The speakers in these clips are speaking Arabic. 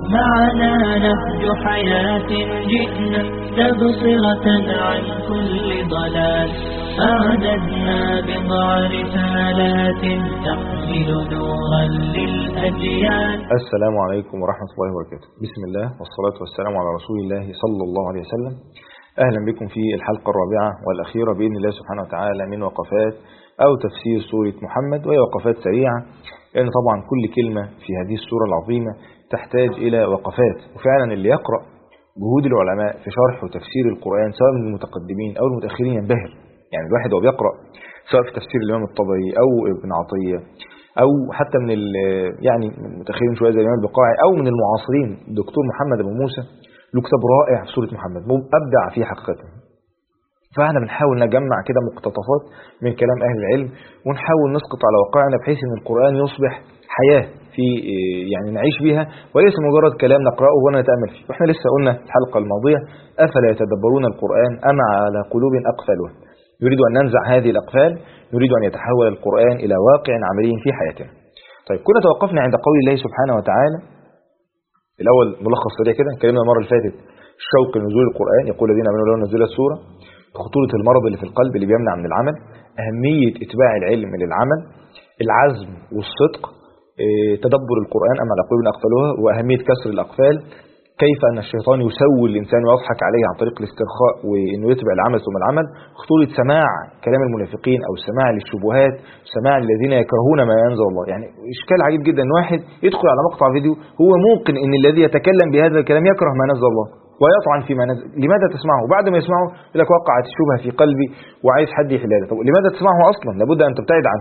معنا نهج حياة جئنا تبصرة عن كل ضلال. أعددنا بضع رسالات تحمل نورا للأجيال. السلام عليكم ورحمة الله وبركاته. بسم الله والصلاة والسلام على رسول الله صلى الله عليه وسلم. أهلا بكم في الحلقة الرابعة والأخيرة بإذن الله سبحانه وتعالى من وقفات أو تفسير سورة محمد، وهي وقفات سريعة لأن طبعا كل كلمة في هذه السورة العظيمة تحتاج إلى وقفات. وفعلا اللي يقرأ جهود العلماء في شرح وتفسير القرآن سواء من المتقدمين أو المتأخرين ينبهر. يعني الواحد وهو بيقرأ سواء في تفسير الإمام الطبري أو ابن عطية أو حتى من يعني من المتأخرين شوية زي الإمام البقاعي أو من المعاصرين الدكتور محمد أبو موسى، له كتاب رائع في سورة محمد أبدع فيه حقيقة. فاحنا بنحاول نجمع كده مقتطفات من كلام أهل العلم ونحاول نسقط على واقعنا بحيث أن القرآن يصبح حياة في يعني نعيش بها وليس مجرد كلام نقرأه ونتأمل فيه. واحنا لسه قلنا في الحلقة الماضية أفلا يتدبرون القرآن أم على قلوب أقفالها. يريد أن ننزع هذه الأقفال، يريد أن يتحول القرآن إلى واقع عملي في حياتنا. طيب كنا توقفنا عند قول الله سبحانه وتعالى الأول ملخص سريع كده. اتكلمنا المرة اللي فاتت شوق نزول القرآن، يقول الذين آمنوا لو نزل السورة، خطورة المرض اللي في القلب اللي بيمنع من العمل، أهمية إتباع العلم للعمل، العزم والصدق، تدبر القرآن أم على قلوب أقفالها، وأهمية كسر الأقفال، كيف أن الشيطان يسول الإنسان ويضحك عليه عن طريق الاسترخاء وإنه يتبع العمل ثم العمل، خطورة سماع كلام المنافقين أو سماع للشبهات، سماع الذين يكرهون ما ينزل الله. يعني إشكال عجيب جدا أن واحد يدخل على مقطع فيديو هو موقن أن الذي يتكلم بهذا الكلام يكره ما نزل الله ويطعن فيما نزل. لماذا تسمعه؟ بعد ما يسمعه يقول لك وقعت الشبهة في قلبي وعايز حد يحلها. طب لماذا تسمعه أصلا؟ لابد أن تبتعد عنه.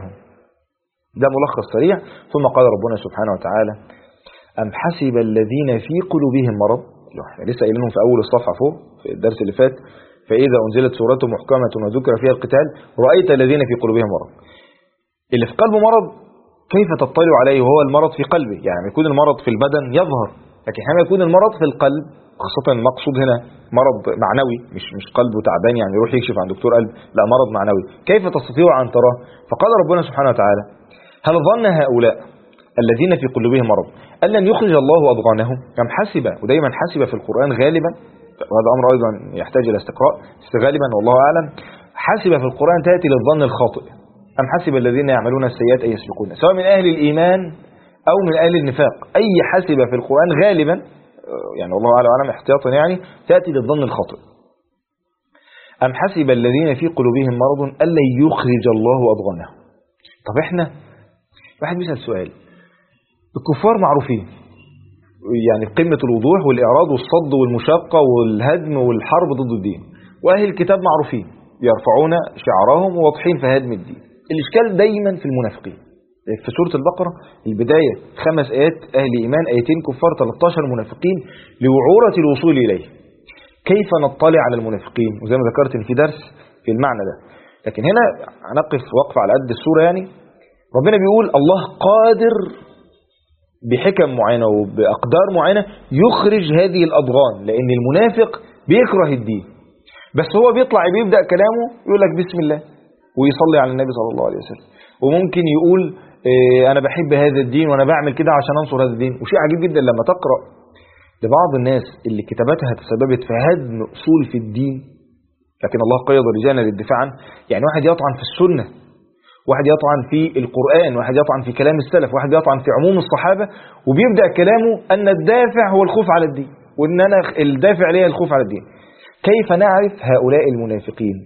ده ملخص سريع. ثم قال ربنا سبحانه وتعالى أم حسب الذين في قلوبهم مرض، لسه قايلينهم في أول الصفحة فوق في الدرس اللي فات، فإذا أنزلت سورة محكمة وذكر فيها القتال رأيت الذين في قلوبهم مرض. اللي في قلبه مرض كيف تطلع عليه وهو المرض في قلبه؟ يعني يكون المرض في البدن يظهر، لكن حينما يكون المرض في القلب، خاصة المقصود هنا مرض معنوي مش قلبه تعبان يعني يروح يكشف عن دكتور قلب، لا مرض معنوي، كيف تستطيع أن تراه؟ فقال ربنا سبحانه وتعالى هل ظن هؤلاء الذين في قلوبهم مرض أن لن يخرج الله أضغانهم؟ كم حسب، ودايما حسب في القرآن غالبا، وهذا أمر أيضا يحتاج إلى استقراء، غالبا والله أعلم حسب في القرآن تأتي للظن الخاطئ. أم حسب الذين يعملون السيئات أن يسبقون، سواء من أهل الإيمان أو من أهل النفاق، أي حسب في القرآن غالبا يعني والله أعلم احتياطا يعني تأتي للظن الخاطئ. أم حسب الذين في قلوبهم مرض أن لن يخرج الله أضغانهم. طب احنا واحد بيسأل سؤال، الكفار معروفين يعني قمة الوضوح والإعراض والصد والمشاقة والهدم والحرب ضد الدين، وأهل الكتاب معروفين يرفعون شعارهم وواضحين في هدم الدين. الإشكال دايما في المنافقين. في سورة البقرة البداية 5 آيات أهل إيمان، 2 كفار، 13 منافقين لوعورة الوصول إليه. كيف نطلع على المنافقين؟ وزي ما ذكرت إن في درس في المعنى ده، لكن هنا هنقف وقف على قد السورة. يعني ربنا بيقول الله قادر بحكم معينة وبأقدار معينة يخرج هذه الأضغان، لأن المنافق بيكره الدين بس هو بيطلع بيبدأ كلامه يقول لك بسم الله ويصلي على النبي صلى الله عليه وسلم، وممكن يقول أنا بحب هذا الدين وأنا بعمل كده عشان أنصر هذا الدين. وشيء عجيب جدا لما تقرأ لبعض الناس اللي كتاباتها تسببت في هدم أصول في الدين، لكن الله قيض رجالا للدفاع عنه. يعني واحد يطعن في السنة، واحد يطعن في القرآن، واحد يطعن في كلام السلف، واحد يطعن في عموم الصحابة، وبيبدأ كلامه أن الدافع هو الخوف على الدين، وأن أنا الدافع ليه الخوف على الدين. كيف نعرف هؤلاء المنافقين؟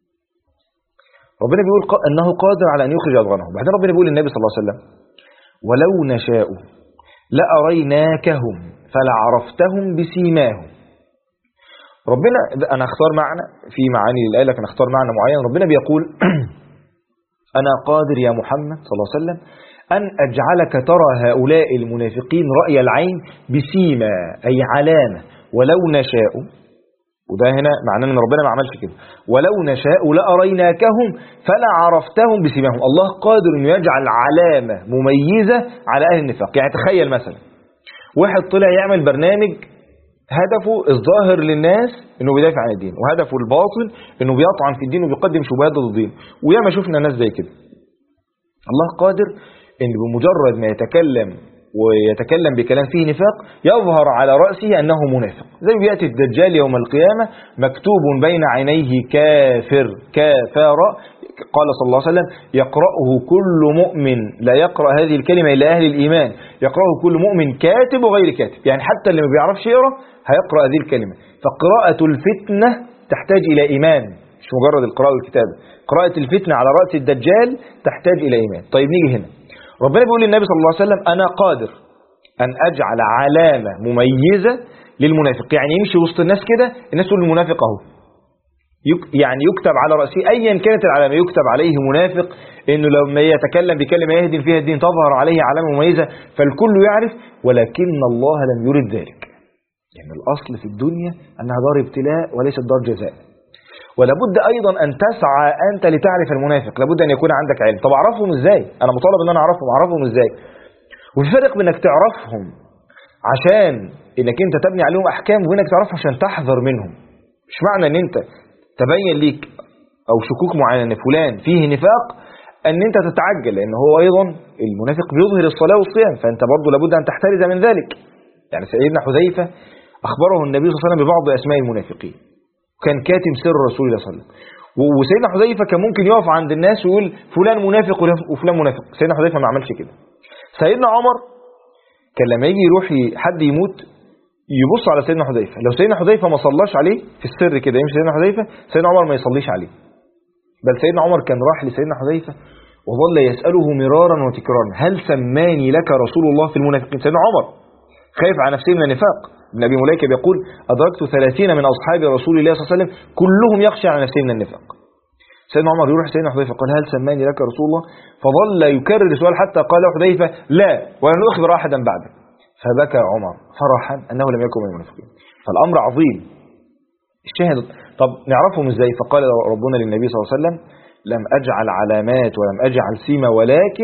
ربنا بيقول أنه قادر على أن يخرج أضغانهم. بعدين ربنا بيقول للنبي صلى الله عليه وسلم ولو نشاء لأريناكهم فلعرفتهم بسيماهم. ربنا أنا اختار معنى في معاني للآية، لكن اختار معنى معين. ربنا بيقول أنا قادر يا محمد صلى الله عليه وسلم أن أجعلك ترى هؤلاء المنافقين رأي العين بسيما أي علامة. ولو نشاء، وده هنا معناه أن ربنا ما عملش كده، ولو نشاء لأريناكهم فلا عرفتهم بسيماهم. الله قادر أن يجعل علامة مميزة على أهل النفاق. يعني تخيل مثلا واحد طلع يعمل برنامج هدفه الظاهر للناس انه بيدافع عن الدين، وهدفه الباطن انه بيطعن في الدين وبيقدم شبهات ضد الدين، وياما شفنا ناس زي كده. الله قادر ان بمجرد ما يتكلم ويتكلم بكلام فيه نفاق يظهر على رأسه أنه منافق، زي بيأتي الدجال يوم القيامة مكتوب بين عينيه كافر كافر، قال صلى الله عليه وسلم يقرأه كل مؤمن، لا يقرأ هذه الكلمة إلا أهل الإيمان، يقرأه كل مؤمن كاتب وغير كاتب، يعني حتى اللي ما بيعرفش يقرأ هيقرأ هذه الكلمة. فقراءة الفتنة تحتاج إلى إيمان، مش مجرد القراءة والكتابة. قراءة الفتنة على رأس الدجال تحتاج إلى إيمان. طيب نيجي هنا، ربنا بيقول للنبي صلى الله عليه وسلم أنا قادر أن أجعل علامة مميزة للمنافق، يعني يمشي وسط الناس كده الناس تقول المنافق أهو، يعني يكتب على رأسه أيا كانت العلامة يكتب عليه منافق، إنه لما يتكلم بكلمة يهدم فيها الدين تظهر عليه علامة مميزة فالكل يعرف، ولكن الله لم يرد ذلك. يعني الأصل في الدنيا أنها دار ابتلاء وليست دار جزاء. ولابد أيضا أن تسعى أنت لتعرف المنافق، لابد أن يكون عندك علم. طب أعرفهم إزاي؟ أنا مطالب أن أنا أعرفهم إزاي؟ وفي فرق بينك تعرفهم عشان إنك أنت تبني عليهم أحكام، وإنك تعرفهم عشان تحذر منهم. مش معنى أن أنت تبين ليك أو شكوك معينة أن فلان فيه نفاق أن أنت تتعجل، لأن هو أيضا المنافق بيظهر الصلاة والصيام، فأنت برضو لابد أن تحترز من ذلك. يعني سيدنا حذيفة أخبره النبي صلى الله عليه وسلم ببعض أسماء المنافقين، وكان كاتم سر رسول الله صلى الله عليه وسلم. وسيدنا حذيفة كان ممكن يقف عند الناس ويقول فلان منافق وفلان منافق، سيدنا حذيفة ما عملش كده. سيدنا عمر كان لما يجي يروح حد يموت يبص على سيدنا حذيفة، لو سيدنا حذيفة ما صلاش عليه في السر كده يمشي سيدنا حذيفة، سيدنا عمر ما يصليش عليه. بل سيدنا عمر كان راح لسيدنا حذيفة وظل يسأله مرارا وتكرارا هل سماني لك رسول الله في المنافقين. سيدنا عمر خايف على نفسه من النفاق. ابن أبي مليكة بيقول أدركت 30 من أصحاب رسول الله صلى الله عليه وسلم كلهم يخشى على نفسه من النفاق. سيدنا عمر يروح سيدنا حذيفة قال هل سماني لك رسول الله، فظل يكرر السؤال حتى قال حذيفة لا ولن أخبر أحدا بعده، فبكى عمر فرحا أنه لم يكن من المنافقين. فالأمر عظيم. الشاهد طب نعرفهم إزاي؟ فقال ربنا للنبي صلى الله عليه وسلم لم أجعل علامات ولم أجعل سيما ولكن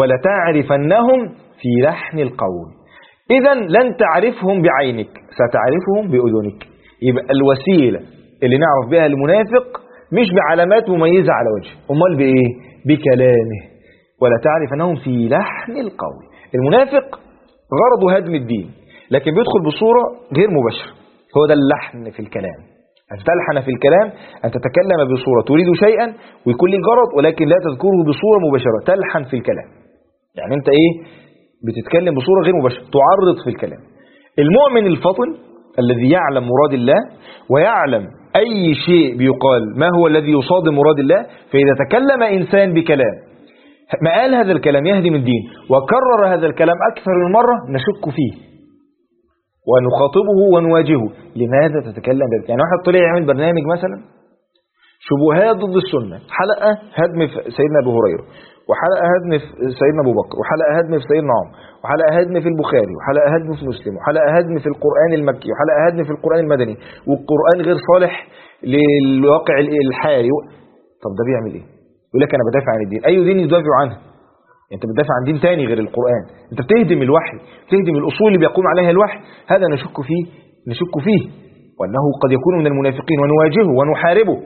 ولتعرفنهم في لحن القول. إذا لن تعرفهم بعينك، ستعرفهم بأذنك. يبقى الوسيلة اللي نعرف بها المنافق مش بعلامات مميزة على وجهه، أمال بإيه؟ بكلامه. ولا تعرف أنهم في لحن القول. المنافق غرضه هدم الدين، لكن بيدخل بصورة غير مباشرة، هو ده اللحن في الكلام. أن تلحن في الكلام أن تتكلم بصورة تريد شيئا ويكون لك غرض ولكن لا تذكره بصورة مباشرة، تلحن في الكلام. يعني أنت إيه؟ بتتكلم بصورة غير مباشرة، تعرض في الكلام. المؤمن الفطن الذي يعلم مراد الله ويعلم أي شيء بيقال ما هو الذي يصادم مراد الله، فإذا تكلم إنسان بكلام ما قال هذا الكلام يهدم الدين وكرر هذا الكلام أكثر من مرة نشك فيه ونخاطبه ونواجهه. لماذا تتكلم بذلك؟ يعني واحد طلع يعمل برنامج مثلا شبهات ضد السنة، حلقة هدم في سيدنا أبو هريرة، وحلقة هدم في سيدنا أبو بكر، وحلقة هدم في سيدنا عمر، وحلقة هدم في البخاري، وحلقة هدم في مسلم، وحلقة هدم في القرآن المكي، وحلقة هدم في القرآن المدني، والقرآن غير صالح للواقع الحالي. طب ده بيعمل ايه؟ يقول لك انا بدافع عن الدين. اي دين يدافع عنها؟ انت بتدافع عن دين تاني غير القرآن، انت بتهدم الوحي، بتهدم الأصول اللي بيقوم عليها الوحي. هذا نشك فيه وأنه قد يكون من المنافقين ونواجهه ونحاربه.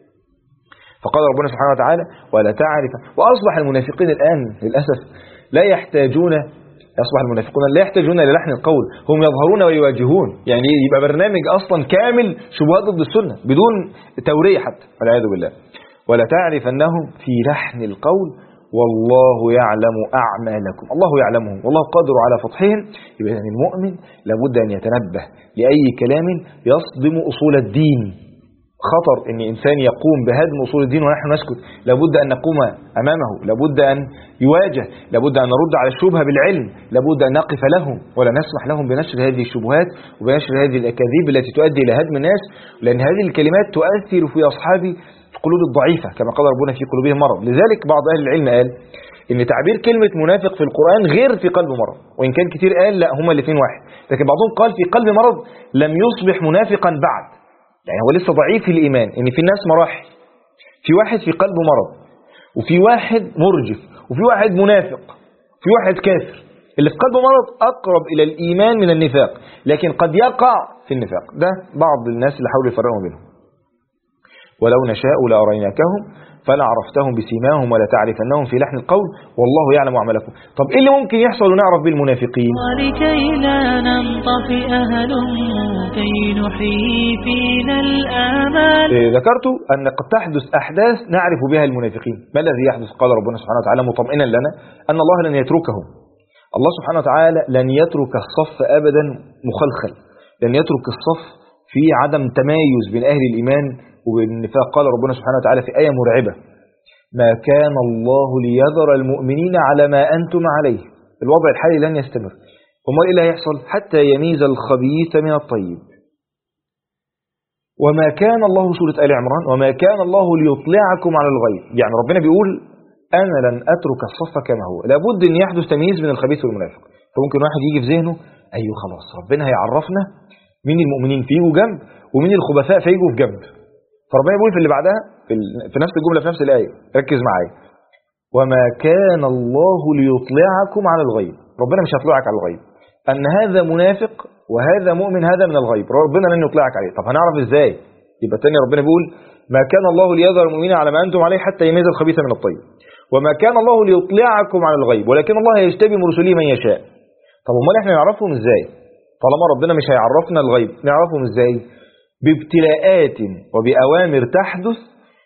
فقال ربنا سبحانه وتعالى ولا تعرف. وأصبح المنافقين الآن للأسف لا يحتاجون للحن القول، هم يظهرون ويواجهون. يعني يبقى برنامج أصلا كامل شبهات ضد السنة بدون تورية حتى، والعياذ بالله. ولا تعرف أنهم في لحن القول والله يعلم أعمالكم، الله يعلمهم والله قادر على فضحهم. يبقى المؤمن لابد أن يتنبه لأي كلام يصدم أصول الدين. خطر أن إنسان يقوم بهدم أصول الدين ونحن نسكت. لابد أن نقوم أمامه، لابد أن يواجه، لابد أن نرد على الشبهة بالعلم، لابد أن نقف لهم ولا نسمح لهم بنشر هذه الشبهات وبنشر هذه الأكاذيب التي تؤدي إلى هدم الناس، لأن هذه الكلمات تؤثر في أصحاب القلوب الضعيفة كما قال ربنا في قلوبهم مرض. لذلك بعض أهل العلم قال إن تعبير كلمة منافق في القرآن غير في قلب مرض، وإن كان كتير قال لا هما الاثنين واحد، لكن بعضهم قال في قلب مرض لم يصبح منافقا بعد، يعني هو لسه ضعيف في الإيمان. إن في الناس مراحل، في واحد في قلبه مرض، وفي واحد مرجف، وفي واحد منافق، في واحد كافر. اللي في قلبه مرض أقرب إلى الإيمان من النفاق، لكن قد يقع في النفاق. ده بعض الناس اللي حاولوا يفرقوا بينهم. ولو نشاء لأريناكهم فلا عرفتهم بسيماهم ولا تعرفنهم في لحن القول والله يعلم أعمالكم. طب إيه اللي ممكن يحصل ونعرف بالمنافقين؟ ولكي لا ننطفئ هلموا كي نحيي فينا الآمال. ذكرت أن قد تحدث أحداث نعرف بها المنافقين. ما الذي يحدث؟ قال ربنا سبحانه وتعالى مطمئنا لنا أن الله لن يتركهم. الله سبحانه وتعالى لن يترك الصف أبدا مخلخل، لن يترك الصف في عدم تمايز بين أهل الإيمان وبالنفاق. قال ربنا سبحانه وتعالى في آية مرعبة: ما كان الله ليذر المؤمنين على ما أنتم عليه، الوضع الحالي لن يستمر. وما إيه اللي هيحصل؟ حتى يميز الخبيث من الطيب. وما كان الله، سورة آل عمران، وما كان الله ليطلعكم على الغيب. يعني ربنا بيقول أنا لن أترك الصف كما هو، لابد أن يحدث تمييز بين الخبيث والمنافق. فممكن واحد يجي في ذهنه أيوه خلاص ربنا هيعرفنا مين المؤمنين فيه جنب ومين الخبثاء فيه في جنب. فربنا يقول في اللي بعدها في نفس الجملة في نفس الآية، ركز معايا: وما كان الله ليطلعكم على الغيب. ربنا مش هيطلعك على الغيب، أن هذا منافق وهذا مؤمن هذا من الغيب، ربنا لن يطلعك عليه. طب هنعرف إزاي؟ يبقى تاني ربنا بيقول ما كان الله ليذر المؤمنين على ما أنتم عليه حتى يميز الخبيث من الطيب. وما كان الله ليطلعكم على الغيب ولكن الله يجتبي من رسله من يشاء. طب امال احنا نعرفهم ازاي طالما ربنا مش هيعرفنا الغيب؟ نعرفهم ازاي؟ بابتلاءات وبأوامر تحدث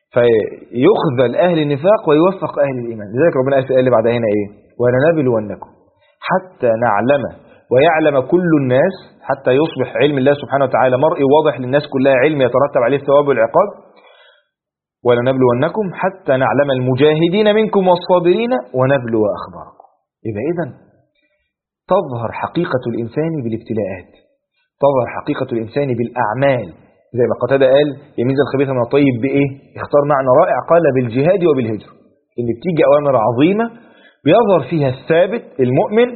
فيخذل أهل النفاق ويوفق أهل الإيمان. لذلك ربنا قال في الآية اللي بعدها هنا إيه؟ ولنبلونكم حتى نعلم ويعلم كل الناس، حتى يصبح علم الله سبحانه وتعالى مرئي واضح للناس كلها، علم يترتب عليه الثواب والعقاب. ولنبلونكم حتى نعلم المجاهدين منكم والصابرين ونبلو أخباركم. إذا تظهر حقيقة الإنسان بالابتلاءات، تظهر حقيقة الإنسان بالأعمال. زي ما قتادة قال يميز الخبيث من الطيب بإيه؟ اختار معنى رائع، قال بالجهاد وبالهجر. إن بتيجي أوامر عظيمة بيظهر فيها الثابت المؤمن.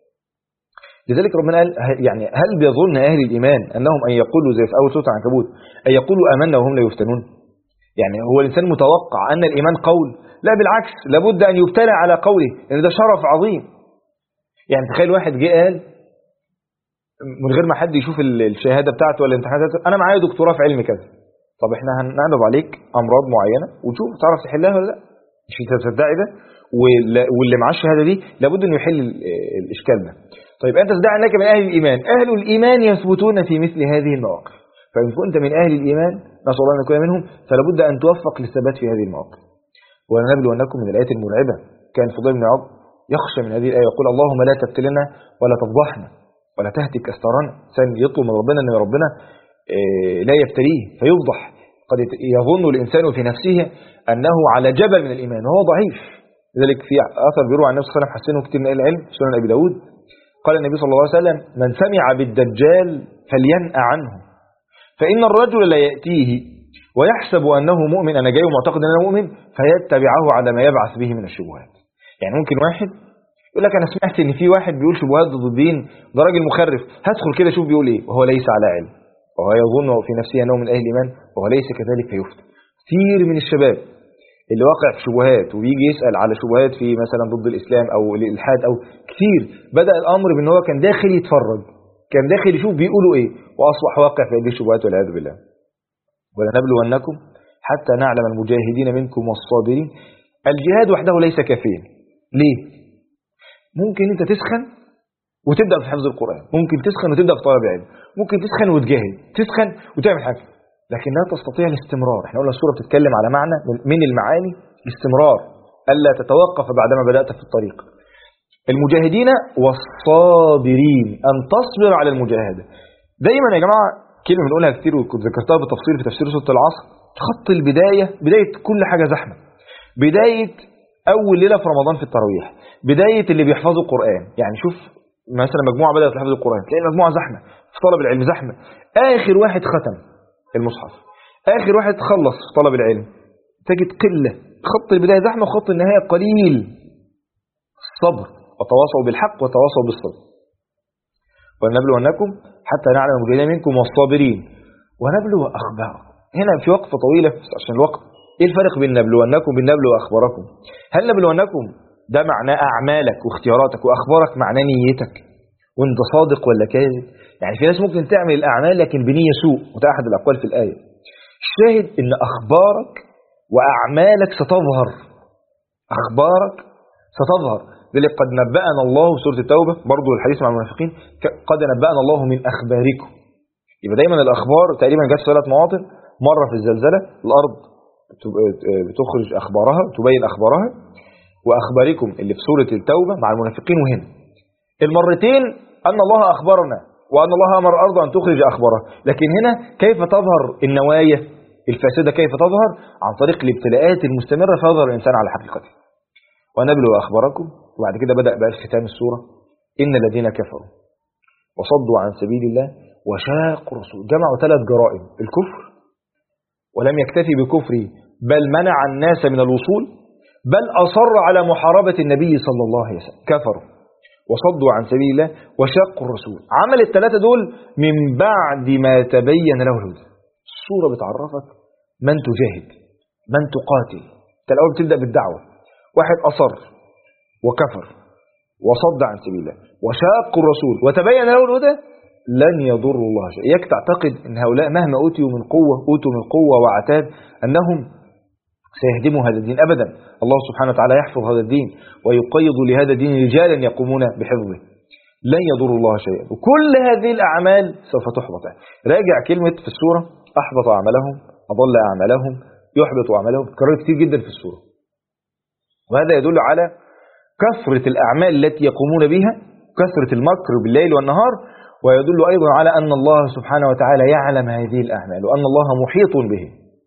لذلك ربنا قال يعني هل بيظن أهل الإيمان أنهم أن يقولوا زي في أول سورة العنكبوت أن يقولوا آمنا وهم لا يفتنون؟ يعني هو الإنسان متوقع أن الإيمان قول؟ لا بالعكس، لابد أن يبتلى على قوله، لأن ده شرف عظيم. يعني تخيل واحد جه قال من غير ما حد يشوف الشهادة بتاعته ولا الامتحانات، أنا معايا دكتوراه في علم كذا. طب احنا هنعرض عليك أمراض معينة وتشوف تعرف تحلها ولا لا. مش انت تصدقي ده؟ واللي معاه الشهادة دي لابد أنه يحل الإشكال ده. طيب أنت تدعي أنك من أهل الإيمان، أهل الإيمان يثبتون في مثل هذه المواقف. فإن كنت من أهل الإيمان نسأل الله أن نكون منهم، فلابد أن توفق للثبات في هذه المواقف. ولنبلونكم من الآيات المرعبة. كان فضيل بن عياض يخشى من هذه الآية يقول اللهم لا تبتلنا ولا تفضحنا ولا تهتك أستارنا. إنسان يطلب من ربنا أن ربنا لا يبتليه فيفضح. قد يظن الإنسان في نفسه أنه على جبل من الإيمان وهو ضعيف. لذلك في أثر بيروى عن النبي صلى الله عليه وسلم حسنه كتير من أهل العلم سنن أبي داود، قال النبي صلى الله عليه وسلم من سمع بالدجال فلينأ عنه فإن الرجل لا يأتيه ويحسب أنه مؤمن، أنا جاي ومعتقد أنه مؤمن، فيتبعه على ما يبعث به من الشبهات. يعني ممكن واحد يقول لك أنا سمعت إن في واحد بيقول شبهات ضد الدين، ده راجل مخرف، هدخل كده شوف بيقول إيه، وهو ليس على علم وهو يظن في نفسه أنه من أهل الإيمان وهو ليس كذلك فيفتن. كثير من الشباب اللي واقع في شبهات وبيجي يسأل على شبهات في مثلا ضد الإسلام أو الإلحاد أو كثير، بدأ الأمر بأن هو كان داخل يتفرج، كان داخل يشوف بيقولوا إيه، وأصبح واقع في هذه الشبهات والعياذ بالله. ولنبلونكم حتى نعلم المجاهدين منكم والصابرين. الجهاد وحده ليس كافيا. ليه؟ ممكن انت تسخن وتبدأ في حفظ القرآن، ممكن تسخن وتبدأ في طلب العلم، ممكن تسخن وتجاهد، تسخن وتعمل حاجة، لكن لا تستطيع الاستمرار. احنا قلنا السورة بتتكلم على معنى من المعاني الاستمرار، ألا تتوقف بعدما بدأت في الطريق. المجاهدين والصابرين، أن تصبر على المجاهدة. دايما يا جماعة كلمة بنقولها كتير وكنت ذكرتها بالتفصيل في تفسير سورة العصر، خط البداية، بداية كل حاجة زحمة، بداية أول ليلة في رمضان في التراويح، بداية اللي بيحفظوا القرآن. يعني شوف مثلا مجموعة بدأت تحفظ القرآن تلاقي المجموعة زحمة، في طلب العلم زحمة، آخر واحد ختم المصحف، آخر واحد خلص في طلب العلم، تجد قلة. خط البداية زحمة وخط النهاية قليل. الصبر، وتواصوا بالحق وتواصوا بالصبر. ولنبلونكم حتى نعلم المجاهدين منكم والصابرين ونبلو أخباركم. هنا في وقفة طويلة عشان الوقت. ايه الفرق بين نبلونكم وبين نبلو أخباركم؟ هل نبلونكم ده معناه أعمالك واختياراتك، وأخبارك معناه نيتك وانت صادق ولا كاذب؟ يعني في ناس ممكن تعمل الأعمال لكن بنية سوء، وده أحد الأقوال في الآية. الشاهد إن أخبارك وأعمالك ستظهر، أخبارك ستظهر. لذلك قد نبأنا الله في سورة التوبة برضو الحديث مع المنافقين، قد نبأنا الله من أخباركم. يبقى دايما الأخبار تقريبا جت في 3 مواطن، مرة في الزلزلة الأرض بتخرج أخبارها، تبين أخبارها، وأخباركم اللي في سورة التوبة مع المنافقين. وهنا المرتين أن الله أخبرنا وأن الله أمر الأرض أن تخرج أخبارها. لكن هنا كيف تظهر النوايا الفاسدة؟ كيف تظهر؟ عن طريق الابتلاءات المستمرة فيظهر الإنسان على حقيقته. ونبلو أخباركم. وبعد كده بدأ بقى في ختام السورة إن الذين كفروا وصدوا عن سبيل الله وشاقوا الرسول. جمعوا 3 جرائم: الكفر، ولم يكتفي بكفره بل منع الناس من الوصول، بل أصر على محاربة النبي صلى الله عليه وسلم. كفروا وصدوا عن سبيل الله وشاقوا الرسول. عمل ال3 دول من بعد ما تبين له الهدى. السورة بتعرفك من تجاهد، من تقاتل. انت الأول بتبدأ بالدعوة. واحد أصر وكفر وصد عن سبيل الله وشاقوا الرسول وتبين له الهدى، لن يضر الله شيء. إياك تعتقد أن هؤلاء مهما أوتوا من قوة وعتاد أنهم سيهدموا هذا الدين. أبدا. الله سبحانه وتعالى يحفظ هذا الدين ويقيض لهذا الدين رجالا يقومون بحفظه. لن يضر الله شيئا. وكل هذه الأعمال سوف تحبط. راجع كلمة في السورة أحبط أعمالهم، أضل أعمالهم، يحبط أعمالهم، تكرر كتير جدا في السورة. وهذا يدل على كثرة الأعمال التي يقومون بها، كثرة المكر بالليل والنهار، ويدل أيضا على أن الله سبحانه وتعالى يعلم هذه الأعمال وأن الله محيط به.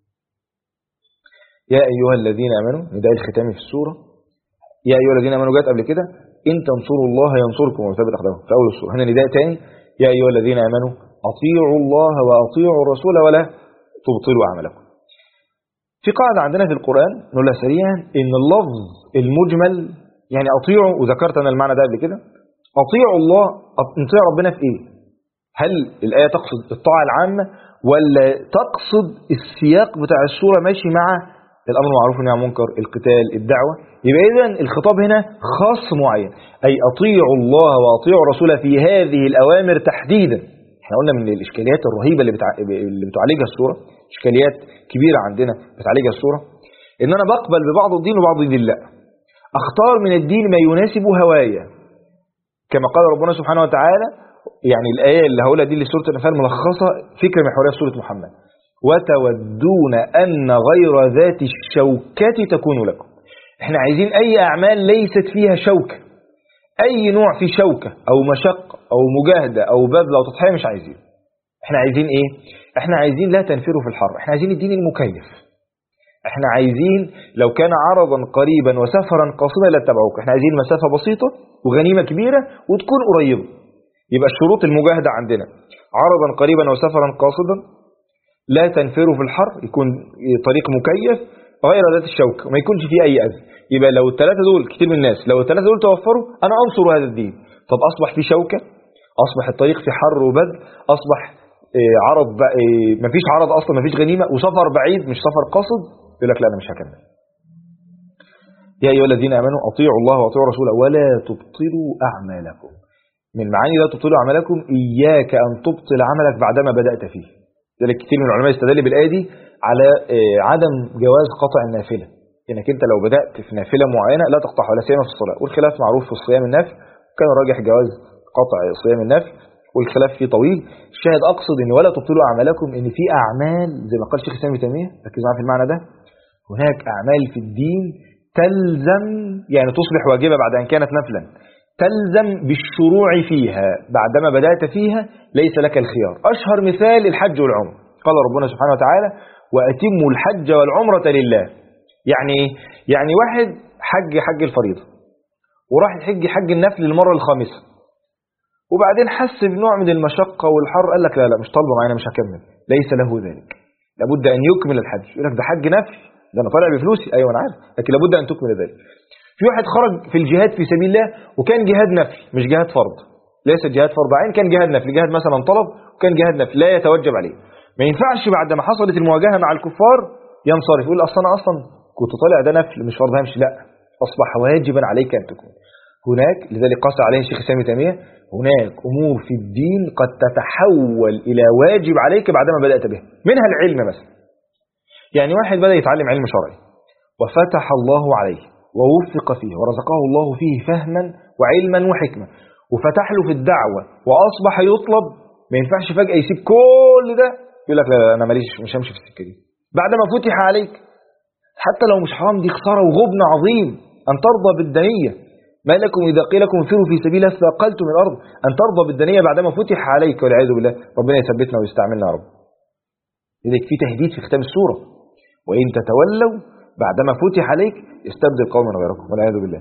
يا أيها الذين آمنوا، نداء الختام في السورة، يا أيها الذين آمنوا جاءت قبل كده إن تنصروا الله ينصركم ويثبت أقدامكم في أول السورة. هنا نداء تاني يا أيها الذين آمنوا أطيعوا الله وأطيعوا الرسول ولا تبطلوا أعمالكم. في قاعدة عندنا في القرآن نقولها سريعا، إن اللفظ المجمل يعني أطيعوا، وذكرت أنا المعنى ده قبل كده، أطيعوا الله، نطيع ربنا في إيه؟ هل الآية تقصد الطاعة العامة ولا تقصد السياق بتاع السورة ماشي مع الأمر معروف والنهي عن المنكر، القتال، الدعوة؟ يبقى إذن الخطاب هنا خاص معين، أي أطيعوا الله وأطيعوا الرسول في هذه الأوامر تحديدا. احنا قلنا من الإشكاليات الرهيبة اللي بتعالجها السورة، إشكاليات كبيرة عندنا بتعالجها السورة، إن أنا بقبل ببعض الدين وبعض الدين لا، أختار من الدين ما يناسب هوايا، كما قال ربنا سبحانه وتعالى. يعني الآية اللي هقولها دي لسورة الأنفال ملخصة فكرة محورية في سورة محمد: وتودون أن غير ذات الشوكة تكون لكم. احنا عايزين أي أعمال ليست فيها شوكة، أي نوع في شوكة أو مشقة أو مجاهدة أو بذل أو تضحية مش عايزين. احنا عايزين إيه؟ احنا عايزين لا تنفروا في الحر، احنا عايزين الدين المكيف. احنا عايزين لو كان عرضا قريبا وسفرا قاصدا لا تتبعوك، احنا عايزين مسافة بسيطة وغنيمة كبيرة وتكون قريبة. يبقى الشروط المجاهدة عندنا عرضا قريبا وسفرا قاصدا، لا تنفروا في الحر، يكون طريق مكيف، غير ذات الشوكة وما يكونش فيه أي أذى. يبقى لو ال3 دول كتير من الناس لو ال3 دول توفروا أنا أنصر هذا الدين. طب أصبح في شوكة، أصبح الطريق في حر وبذل، أصبح عرض مفيش عرض أصلا، مفيش غنيمة، وسفر بعيد مش سفر قاصد، يقول لك لا أنا مش هكمل. يا أيها الذين آمنوا أطيعوا الله وأطيعوا الرسول ولا تبطلوا أعمالكم. من معاني لا تبطلوا أعمالكم إياك أن تبطل عملك بعدما بدأت فيه. ذلك كثير من العلماء استدل بالآية دي على عدم جواز قطع النافلة، إنك أنت لو بدأت في نافلة معينة لا تقطعها، ولا سيما في الصلاة. والخلاف معروف في صيام النفل، كان راجح جواز قطع صيام النفل، والخلاف فيه طويل. الشاهد أقصد إن ولا تبطلوا أعمالكم، إن في أعمال زي ما قال شيخ الإسلام ابن تيمية، ركزوا معايا في المعنى ده، هناك أعمال في الدين تلزم، يعني تصبح واجبة بعد أن كانت نفلا، تلزم بالشروع فيها بعدما بدأت فيها، ليس لك الخيار. أشهر مثال الحج والعمر، قال ربنا سبحانه وتعالى وأتموا الحج والعمرة لله. يعني واحد حج الفريضة وراح حج النفل للمرة الخامسة، وبعدين حس بنوع من المشقة والحر، قال لك لا مش طالبة معانا، مش هكمل. ليس له ذلك، لابد أن يكمل الحج. يقول لك ده حج نفل، ده أنا طالع بفلوسي، أيوة أنا عارف، لكن لابد أن تكمل ذلك. في واحد خرج في الجهاد في سبيل الله وكان جهاد نفل مش جهاد فرض، ليس جهاد فرض عين، كان جهاد نفل، جهاد مثلا طلب وكان جهاد نفل لا يتوجب عليه. ما ينفعش بعد ما حصلت المواجهة مع الكفار ينصرف يقول أصلا كنت طالع ده نفل مش فرض همشي، لا، أصبح واجبا عليك أن تكون هناك. لذلك قص عليه الشيخ الإسلام ابن تيمية هناك أمور في الدين قد تتحول إلى واجب عليك بعدما بدأت به، منها العلم مثلا. يعني واحد بدأ يتعلم علم شرعي وفتح الله عليه ووفق فيه ورزقه الله فيه فهما وعلما وحكمة، وفتح له في الدعوة وأصبح يطلب، ما ينفعش فجأة يسيب كل ده يقول لك لا أنا ماليش، مش همشي في السكة دي بعد ما فتح عليك. حتى لو مش حرام، دي خسارة وغبن عظيم أن ترضى بالدنية. ما لكم إذا قيل لكم انفروا في سبيل الله ثاقلتم من الأرض، أن ترضى بالدنيا بعدما فتح عليك والعياذ بالله. ربنا يثبتنا ويستعملنا يا رب. لذلك في تهديد في ختام السورة: وإن تتولوا بعدما فتح عليك استبدل قوما غيركم والعياذ بالله.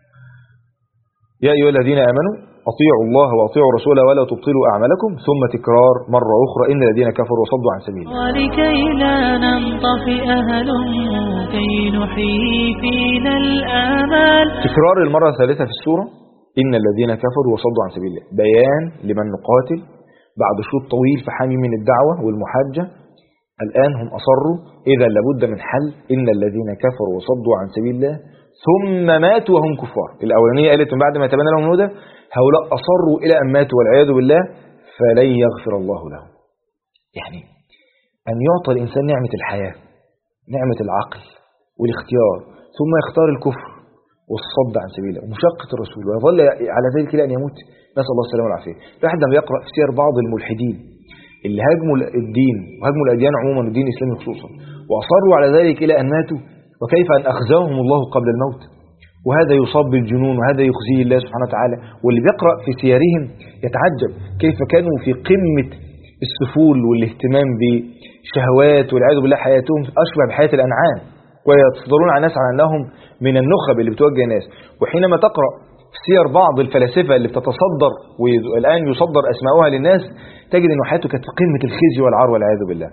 يا أيها الذين آمنوا أطيعوا الله وأطيعوا الرسول ولا تبطلوا أعمالكم. ثم تكرار مرة أخرى: إن الذين كفروا وصدوا عن سبيل الله. ولكي لا ننطفئ هلموا كي نحيي فينا الآمال. تكرار المرة الثالثة في السورة: إن الذين كفروا وصدوا عن سبيل الله، بيان لمن نقاتل بعد شوط طويل في حامي من الدعوة والمحاجة. الآن هم أصروا إذا لابد من حل. إن الذين كفروا وصدوا عن سبيل الله ثم ماتوا وهم كفار. الأولانية قالت من بعد ما تبين لهم الهدى، هؤلاء أصروا إلى أن ماتوا والعياذ بالله فلن يغفر الله لهم. يعني أن يعطى الإنسان نعمة الحياة، نعمة العقل والاختيار، ثم يختار الكفر والصد عن سبيله ومشقة الرسول ويظل على ذلك إلى أن يموت. نسأل الله السلامة والعافية. الواحد لما يقرأ في سير بعض الملحدين اللي هاجموا الدين وهاجموا الأديان عموما والدين الإسلامي خصوصا وأصروا على ذلك إلى أن ماتوا، وكيف أن أخزاهم الله قبل الموت، وهذا يصاب بالجنون وهذا يخزيه الله سبحانه وتعالى. واللي بيقرأ في سيرهم يتعجب كيف كانوا في قمة السفول والاهتمام بشهوات والعياذ بالله، حياتهم أشبه بحياة الأنعام، ويتصدرون على الناس على أنهم من النخب اللي بتوجه الناس. وحينما تقرأ في سير بعض الفلاسفة اللي بتتصدر والآن يصدر أسماؤها للناس، تجد أن حياته كانت في قمة الخزي والعار والعياذ بالله.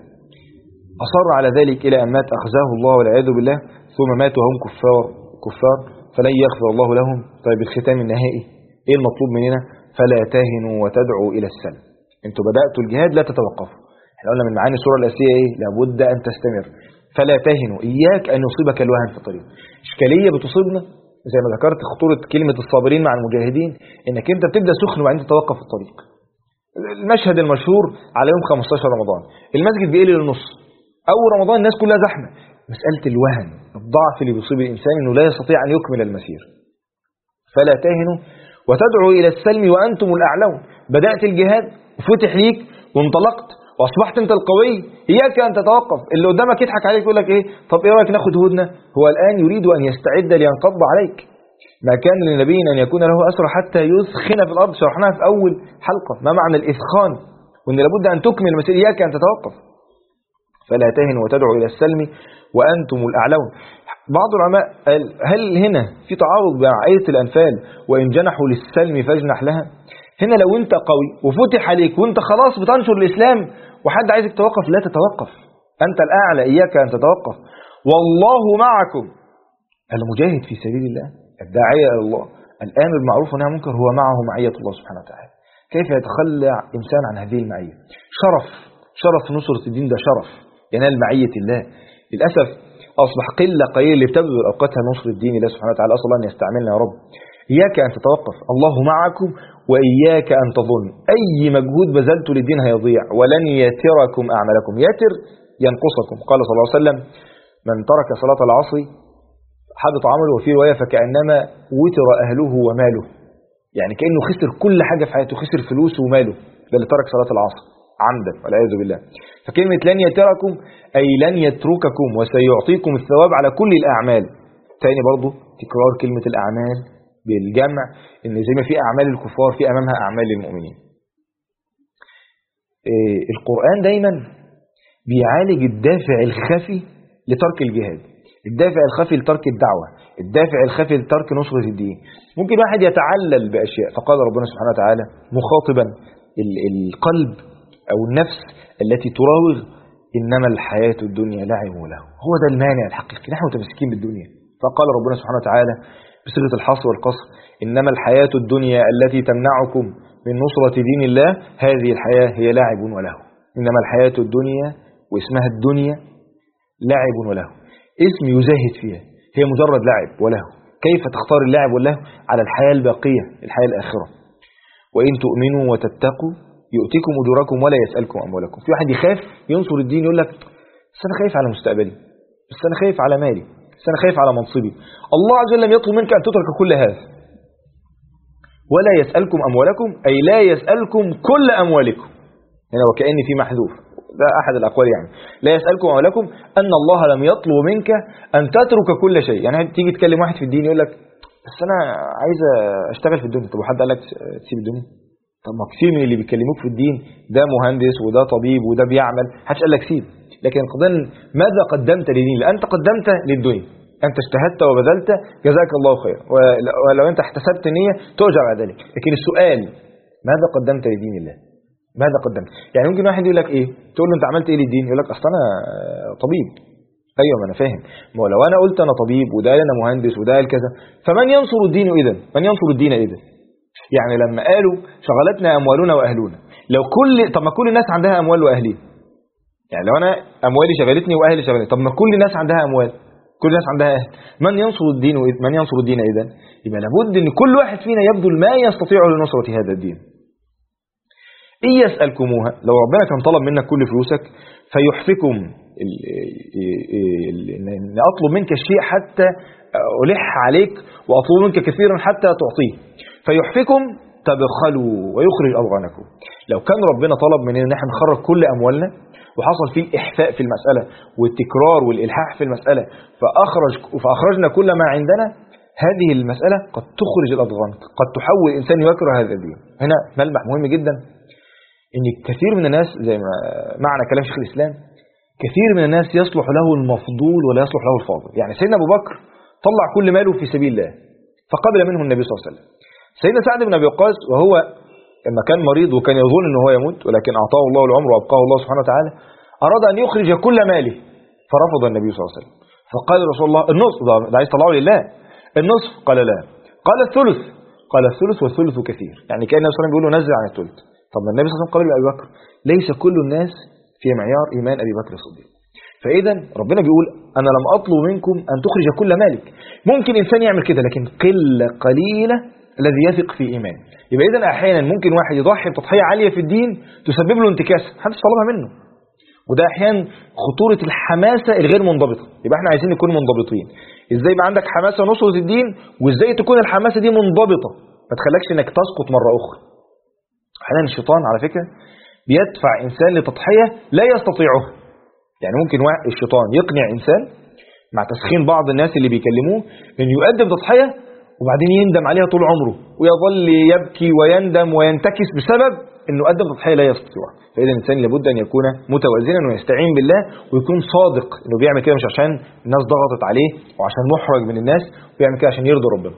أصر على ذلك إلى أن مات أخزاه الله والعياذ بالله، ثم ماتوا وهم كفار فلن يغفر الله لهم. طيب الختام النهائي إيه المطلوب مننا؟ فلا تهنوا وتدعوا إلى السلم. أنتوا بدأتوا الجهاد لا تتوقفوا. احنا قلنا من معاني السورة الأساسية إيه؟ لابد أن تستمر. فلا تهنوا، إياك أن يصيبك الوهن في الطريق. إشكالية بتصيبنا زي ما ذكرت خطورة كلمة الصابرين مع المجاهدين، إنك أنت بتبدأ سخن وبعدين تتوقف في الطريق. المشهد المشهور على يوم 15 رمضان المسجد بيقل للنص، أول رمضان الناس كلها زحمة. مسألة الوهن، الضعف اللي بيصيب الإنسان إنه لا يستطيع أن يكمل المسير. فلا تهنوا وتدعوا إلى السلم وأنتم الأعلون. بدأت الجهاد وفتح ليك وانطلقت وأصبحت أنت القوي، إياك أن تتوقف. اللي قدامك يضحك عليك يقول لك إيه؟ طب إيه رأيك ناخد هدنة؟ هو الآن يريد أن يستعد لينقض عليك. ما كان لنبي أن يكون له أسرى حتى يثخن في الأرض، شرحناها في أول حلقة ما معنى الإثخان، وأن لابد أن تكمل المسير، إياك أن تتوقف. فلا تهنوا وتدعوا إلى السلم وأنتم الأعلون. بعض العلماء قال هل هنا في تعارض مع آية الأنفال وإن جنحوا للسلم فاجنح لها؟ هنا لو أنت قوي وفتح عليك وأنت خلاص بتنشر الإسلام وحد عايزك توقف، لا تتوقف، أنت الأعلى، إياك أن تتوقف. والله معكم. المجاهد في سبيل الله، الداعية إلى الله، الآمر بالمعروف والنهي عن المنكر، هو معه معية الله سبحانه وتعالى. كيف يتخلى إنسان عن هذه المعية؟ شرف نصرة الدين، ده شرف ينال معية الله. للأسف أصبح قلة قليل اللي بتبذل أوقاتها نصر الدين الله سبحانه وتعالى. أصلا أن يستعملنا يا رب. إياك أن تتوقف، الله معكم، وإياك أن تظن أي مجهود بذلته للدين هيضيع، ولن يتركم أعمالكم. يتر ينقصكم. قال صلى الله عليه وسلم من ترك صلاة العصر حبط عمله، وفي رواية فكأنما وتر أهله وماله، يعني كأنه خسر كل حاجة في حياته، خسر فلوسه وماله، ده اللي ترك صلاة العصر عمدا والعياذ بالله. فكلمة لن يتركم أي لن يترككم وسيعطيكم الثواب على كل الأعمال. تاني برضو تكرار كلمة الأعمال بالجمع، إن زي ما في أعمال الكفار في أمامها أعمال المؤمنين. القرآن دايما بيعالج الدافع الخفي لترك الجهاد، الدافع الخفي لترك الدعوة، الدافع الخفي لترك نصرة الدين. ممكن واحد يتعلل بأشياء، فقال ربنا سبحانه وتعالى مخاطبا القلب أو النفس التي تراوغ إنما الحياة الدنيا لعب وله. هو ده المانع الحقيقي، نحن متمسكين بالدنيا. فقال ربنا سبحانه وتعالى بصيغة الحصر والقصر إنما الحياة الدنيا التي تمنعكم من نصرة دين الله هذه الحياة هي لعب وله. إنما الحياة الدنيا واسمها الدنيا لعب وله، اسم يزاهد فيها، هي مجرد لعب وله. كيف تختار اللعب والله على الحياة الباقية، الحياة الآخرة؟ وإن تؤمنوا وتتقوا يؤتكم أجوركم ولا يسألكم أموالكم. في واحد يخاف ينصر الدين يقول لك بس أنا خايف على مستقبلي، بس أنا خايف على مالي، بس أنا خايف على منصبي. الله عز وجل لم يطلب منك أن تترك كل هذا. ولا يسألكم أموالكم، أي لا يسألكم كل أموالكم. هنا وكأن في محذوف، ده أحد الأقوال يعني. لا يسألكم أموالكم، أن الله لم يطلب منك أن تترك كل شيء. يعني تيجي تكلم واحد في الدين يقول لك بس أنا عايز أشتغل في الدنيا. طب وحد قال لك تسيب الدنيا؟ طب ما كثير من اللي بيكلموك في الدين ده مهندس وده طبيب وده بيعمل، محدش قال لك سيب. لكن قضية ماذا قدمت للدين؟ أنت قدمت للدنيا، أنت اجتهدت وبذلت، جزاك الله خير، ولو أنت احتسبت نية تؤجر على ذلك. لكن السؤال ماذا قدمت لدين الله؟ ماذا قدمت؟ يعني ممكن واحد يقول لك ايه، تقول له انت عملت ايه للدين؟ يقول لك اصل انا طبيب. ايوه ما انا فاهم، ما لو انا قلت انا طبيب وده قال انا مهندس وده قال كذا، فمن ينصر الدين اذا؟ من ينصر الدين اذا؟ يعني لما قالوا شغلتنا اموالنا واهلنا، لو طب ما كل الناس عندها اموال واهلين. يعني لو انا اموالي شغلتني واهلي شغلتني، طب ما كل الناس عندها اموال، كل الناس عندها اهل، من ينصر الدين من ينصر الدين اذا؟ يبقى لابد ان كل واحد فينا يبذل ما يستطيع لنصرة هذا الدين. إن يسألكموها، لو ربنا كان طلب منك كل فلوسك فيحفكم أن أطلب منك الشيء حتى ألح عليك وأطلب منك كثيرا حتى تعطيه، فيحفكم تبخلوا ويخرج أضغانكم. لو كان ربنا طلب مننا ان احنا نخرج كل أموالنا وحصل فيه إحفاء في المسألة والتكرار والإلحاح في المسألة فأخرجنا كل ما عندنا، هذه المسألة قد تخرج الأضغان، قد تحول الإنسان يكره هذا الدين. هنا ملمح مهم جدا، ان كثير من الناس زي ما معنى كلام شيخ الإسلام، كثير من الناس يصلح له المفضول ولا يصلح له الفاضل. يعني سيدنا أبو بكر طلع كل ماله في سبيل الله فقبل منه النبي صلى الله عليه وسلم. سيدنا سعد بن أبي وقاص وهو لما كان مريض وكان يظن أنه هو يموت، ولكن أعطاه الله العمر وأبقاه الله سبحانه وتعالى، أراد أن يخرج كل ماله فرفض النبي صلى الله عليه وسلم. فقال رسول الله النصف، ده عايز طلعه لله، النصف، قال لا. قال الثلث، قال الثلث والثلث كثير. يعني كأن النبي صلى الله عليه وسلم بيقول له نزل عن الثلث. طب النبي صلى الله عليه وسلم قال لأبي بكر ليس كل الناس في معيار إيمان أبي بكر الصديق. فإذا ربنا بيقول أنا لم أطلب منكم أن تخرج كل مالك. ممكن إنسان يعمل كده، لكن قلة قليلة الذي يثق في إيمان. يبقى إذن أحيانا ممكن واحد يضحي بتضحية عالية في الدين تسبب له انتكاسة محدش طلبها منه، وده أحيانا خطورة الحماسة الغير منضبطة. يبقى احنا عايزين نكون منضبطين. إزاي يبقى عندك حماسة نصرة الدين، وإزاي تكون الحماسة دي منضبطة ما تخلكش إنك تسقط مرة أخرى. أحيانا الشيطان على فكرة بيدفع إنسان لتضحية لا يستطيعه. يعني ممكن الشيطان يقنع إنسان مع تسخين بعض الناس اللي بيكلموه إن يقدم تضحية وبعدين يندم عليها طول عمره ويظل يبكي ويندم وينتكس بسبب إنه قدم تضحية لا يستطيعها. فإذا الإنسان لابد أن يكون متوازنا ويستعين بالله ويكون صادق إنه بيعمل كده مش عشان الناس ضغطت عليه وعشان محرج من الناس، ويعمل كده عشان يرضي ربنا.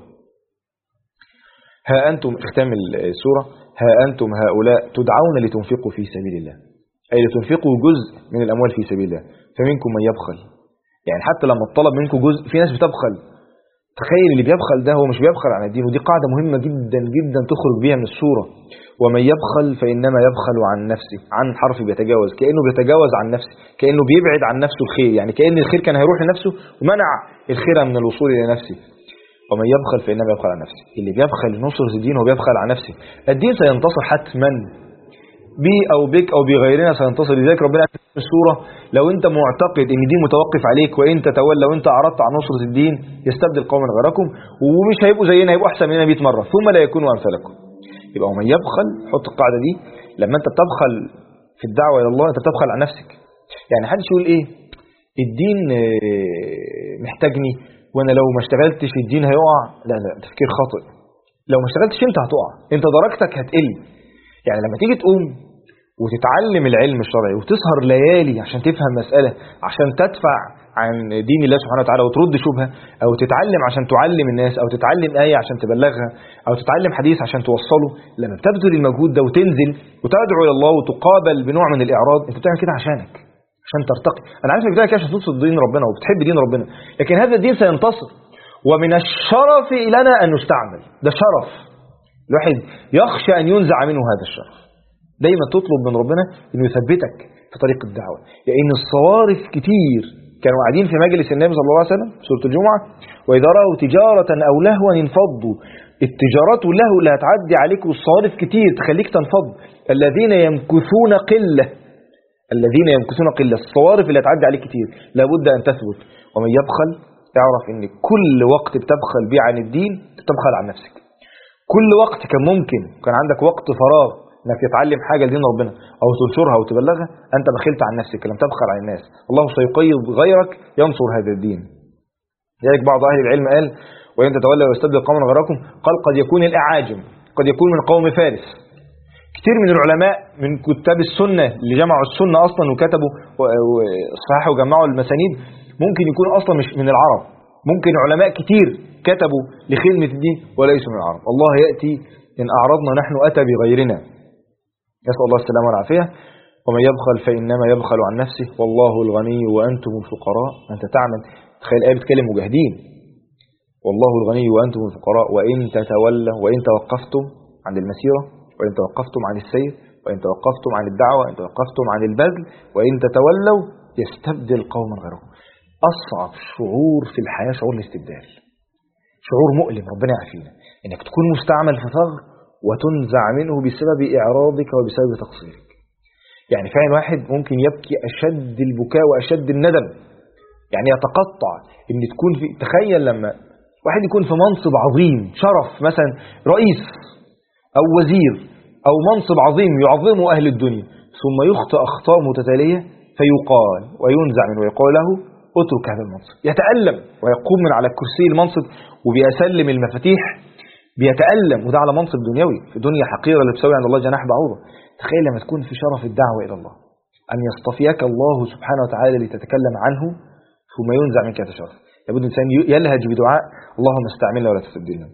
ها أنتم، اختام السورة، ها أنتم هؤلاء تدعون لتنفقوا في سبيل الله، أي لتنفقوا جزء من الأموال في سبيل الله، فمنكم من يبخل. يعني حتى لما الطلب منكم جزء، في ناس بتبخل. تخيل اللي بيبخل ده هو مش بيبخل عن الدين، ودي قاعدة مهمة جدا جدا تخرج بيها من السورة. ومن يبخل فإنما يبخل عن نفسه، عن حرف بيتجاوز، كأنه بيتجاوز عن نفسه، كأنه بيبعد عن نفسه الخير، يعني كأن الخير كان هيروح لنفسه ومنع الخير من الوصول إلى نفسه. ومن يبخل فإنما يبخل عن نفسه، اللي بيبخل نصرة الدين هو بيبخل عن نفسه. الدين سينتصر حتما، بي أو بك أو بغيرنا سينتصر. لذلك ربنا في السورة لو أنت معتقد أن الدين متوقف عليك وإن تتولى وأنت أعرضت عن نصرة الدين يستبدل قوما غيركم ومش هيبقوا زينا، هيبقوا أحسن مننا 100 مرة ثم لا يكونوا أمثالكم. يبقى ومن يبخل، حط القاعدة دي، لما أنت بتبخل في الدعوة إلى الله أنت بتبخل عن نفسك. يعني حدش يقول إيه الدين محتاجني وأنا لو ما اشتغلتش الدين هيقع. لا لا، تفكير خاطئ. لو ما اشتغلتش أنت هتقع، أنت درجتك هتقل. يعني لما تيجي تقوم وتتعلم العلم الشرعي وتسهر ليالي عشان تفهم مسألة، عشان تدفع عن دين الله سبحانه وتعالى وترد شبهة، أو تتعلم عشان تعلم الناس، أو تتعلم آية عشان تبلغها، أو تتعلم حديث عشان توصله، لما بتبذل المجهود ده وتنزل وتدعو إلى الله وتقابل بنوع من الإعراض، أنت بتعمل كده عشانك، عشان ترتقي. أنا عارف إنك بتعمل كده عشان تنصر دين ربنا وبتحب دين ربنا، لكن هذا الدين سينتصر. ومن الشرف لنا أن نستعمل، ده شرف الواحد يخشى أن ينزع منه هذا الشرف. دايما تطلب من ربنا أنه يثبتك في طريق الدعوة. يعني الصوارف كتير كانوا قاعدين في مجلس النبي صلى الله عليه وسلم سورة الجمعة، وإذا رأوا تجارة أو لهوا انفضوا. التجارات واللهو اللي هتعدي عليك والصوارف كتير تخليك تنفض. الذين يمكثون قلة، الذين يمكثون قلة، الصوارف اللي هتعدي عليك كتير لابد أن تثبت. ومن يبخل اعرف ان كل وقت بتبخل بيه عن الدين بتبخل عن نفسك. كل وقت كان عندك وقت فراغ انك تتعلم حاجة لدين ربنا او تنشرها او تبلغها، انت بخلت عن نفسك، لم تبخل عن الناس. الله سيقيض غيرك ينصر هذا الدين. لذلك بعض اهل العلم قال وان تتولوا ويستبدل قوما غيركم، قال قد يكون الاعاجم، قد يكون من قوم فارس. كتير من العلماء من كتاب السنة اللي جمعوا السنة اصلا وكتبوا وصححوا وجمعوا المسانيد ممكن يكون اصلا مش من العرب. ممكن علماء كتير كتبوا لخدمة الدين وليسوا من العرب. الله يأتي إن أعرضنا نحن أتى بغيرنا، يسأل الله السلامة والعافية. ومن يبخل فإنما يبخل عن نفسه والله الغني وأنتم الفقراء. أنت تعمل، تخيل آية بتكلم مجاهدين، والله الغني وأنتم الفقراء وإن تتولوا، وإن توقفتم عن المسيرة، وإن توقفتم عن السير، وإن توقفتم عن الدعوة، وإن توقفتم عن البذل، وإن تتولوا يستبدل قوما غيركم. أصعب شعور في الحياة شعور الاستبدال، شعور مؤلم، ربنا يعافينا، إنك تكون مستعمل في ثغر وتنزع منه بسبب إعراضك وبسبب تقصيرك. يعني فعلا واحد ممكن يبكي أشد البكاء وأشد الندم، يعني يتقطع إن تكون في، تخيل لما واحد يكون في منصب عظيم، شرف مثلا رئيس أو وزير أو منصب عظيم يعظمه أهل الدنيا، ثم يخطئ أخطاء متتالية فيقال وينزع منه ويقال له اترك هذا المنصب. يتألم ويقوم من على كرسي المنصب وبيسلم المفاتيح، بيتألم، وده على منصب دنيوي في دنيا حقيرة اللي بتسوي عند الله جناح بعوضة. تخيل لما تكون في شرف الدعوة إلى الله، أن يصطفيك الله سبحانه وتعالى لتتكلم عنه ثم ينزع منك هذا الشرف. لابد الإنسان يلهج بدعاء اللهم استعملنا ولا تستبدلنا.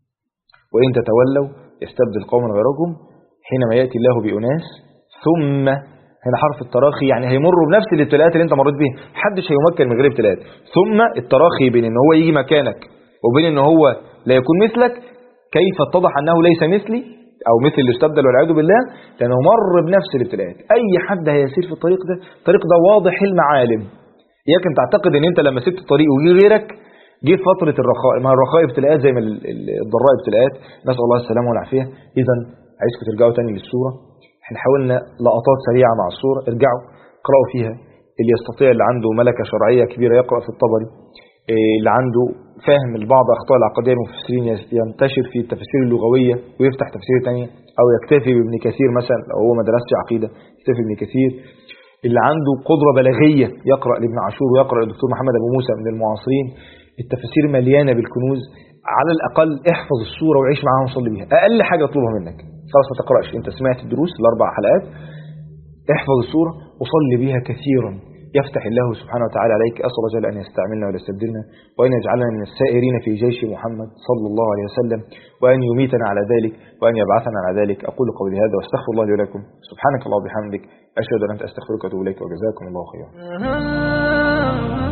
وإن تتولوا يستبدل قوما غيركم حينما يأتي الله بأناس. ثم هنا حرف التراخي، يعني هيمروا بنفس الابتلاءات اللي انت مريت بيها، محدش هيمكن من غير ابتلاءات. ثم التراخي بين ان هو يجي مكانك وبين ان هو لا يكون مثلك، كيف اتضح انه ليس مثلي او مثل اللي استبدل والعياذ بالله، لانه مر بنفس الابتلاءات. اي حد هيسير في الطريق ده واضح المعالم. اياك ان تعتقد ان انت لما سبت الطريق وجي غيرك جه فتره الرخاء، ما الرخاء ابتلاءات زي ما الضراء ابتلاءات، نسال الله السلامه والعافيه. اذا عايزكم ترجعوا تاني للسوره، احنا حاولنا لقطات سريعة مع الصورة، ارجعوا اقرأوا فيها. اللي يستطيع، اللي عنده ملكة شرعية كبيرة يقرأ في الطبري، اللي عنده فاهم البعض أخطاء العقدية المفسرين ينتشر في التفسير اللغوية ويفتح تفسير تانية، أو يكتفي بابن كثير مثلا لو هو مدرسة عقيدة يكتفي بابن كثير. اللي عنده قدرة بلاغية يقرأ لابن عاشور ويقرأ للدكتور محمد أبو موسى من المعاصرين. التفسير مليانة بالكنوز. على الأقل احفظ السورة وعيش معاها وصلي بيها، أقل حاجة اطلبها منك. خلاص ما تقرأش، انت سمعت الدروس ال4 حلقات، احفظ السورة وصلي بيها كثيرا، يفتح الله سبحانه وتعالى عليك. أسأل الله جل أن يستعملنا ولا يستبدلنا، وأن يجعلنا من السائرين في جيش محمد صلى الله عليه وسلم، وأن يميتنا على ذلك، وأن يبعثنا على ذلك. أقول قولي هذا واستغفر الله لي ولكم. سبحانك اللهم وبحمدك، أشهد أن لا إله إلا أنت، أستغفرك وأتوب إليك، وجزاكم الله خيرا.